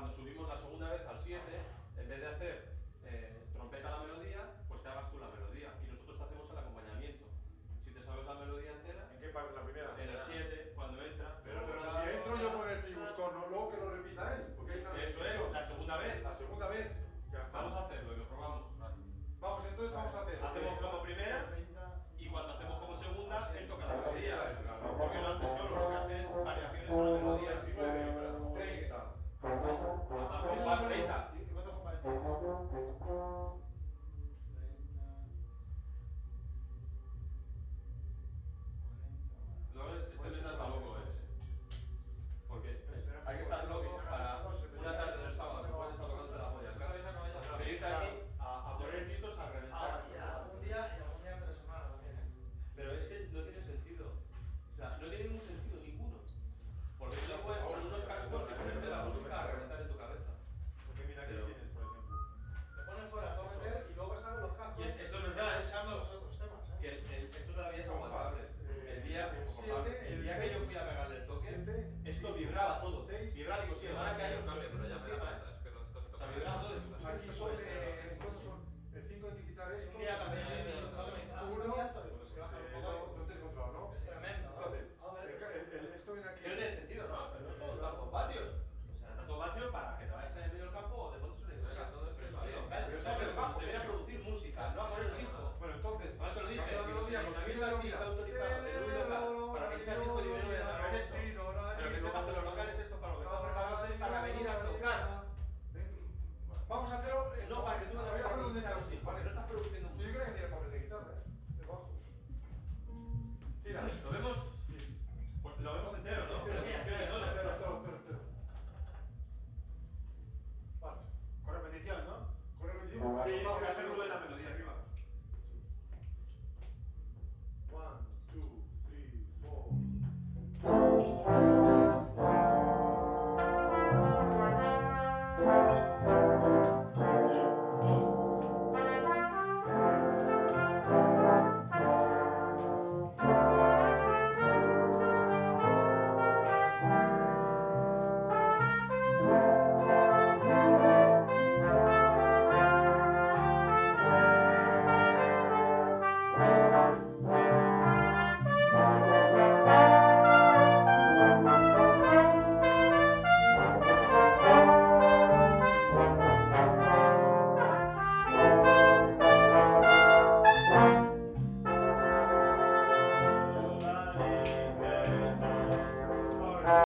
cuando subimos la segunda vez al 7, en vez de hacer trompeta la melodía, pues que hagas tú la melodía. Y nosotros te hacemos el acompañamiento. Si te sabes la melodía entera. ¿En qué parte? ¿La primera? En el 7, cuando entra. Pero si entro yo con el fribuscón, ¿no? Luego que lo repita él. Porque hay una Eso es, la segunda vez. La segunda vez. Ya está. Vamos a hacerlo y lo probamos. Vamos, entonces vamos a hacer. Hacemos como primera y cuando hacemos como segunda, él toca la melodía. Porque no hace solo, lo que hace es variaciones a la melodía. 30. Hasta el compás 30. ¿Y cuánto compás tienes? 30. Luego este meta está loco, porque hay que estar locos para una tarde del sábado que puedes estar tocando la polla. Venirte aquí a poner discos a reventar. Y algún día entre semana también, Pero es que no tiene sentido. O sea, no tiene ningún sentido, ninguno. Porque tú le puedes poner unos cascos y ponerte la música a reventar en tu cabeza. Porque mira que tienes, por ejemplo. Te pones fuera, todo meter y luego están los cascos. Y esto no es nada, echando los otros temas, que esto todavía es aguantable. El día que yo fui a pegarle el toque, esto vibraba todo. Vibraba, digo, si me van a caer los cambios, pero ya me da cuenta, es que esto se toca. O sea, vibraba todo. Aquí son el 5 hay que quitar esto. Un día cuando me dicen, no te he encontrado, ¿no? Es tremendo, ¿no? Entonces, esto viene aquí. No tiene sentido, ¿no? Pero no son tantos vatios. O sea, tantos vatios para que te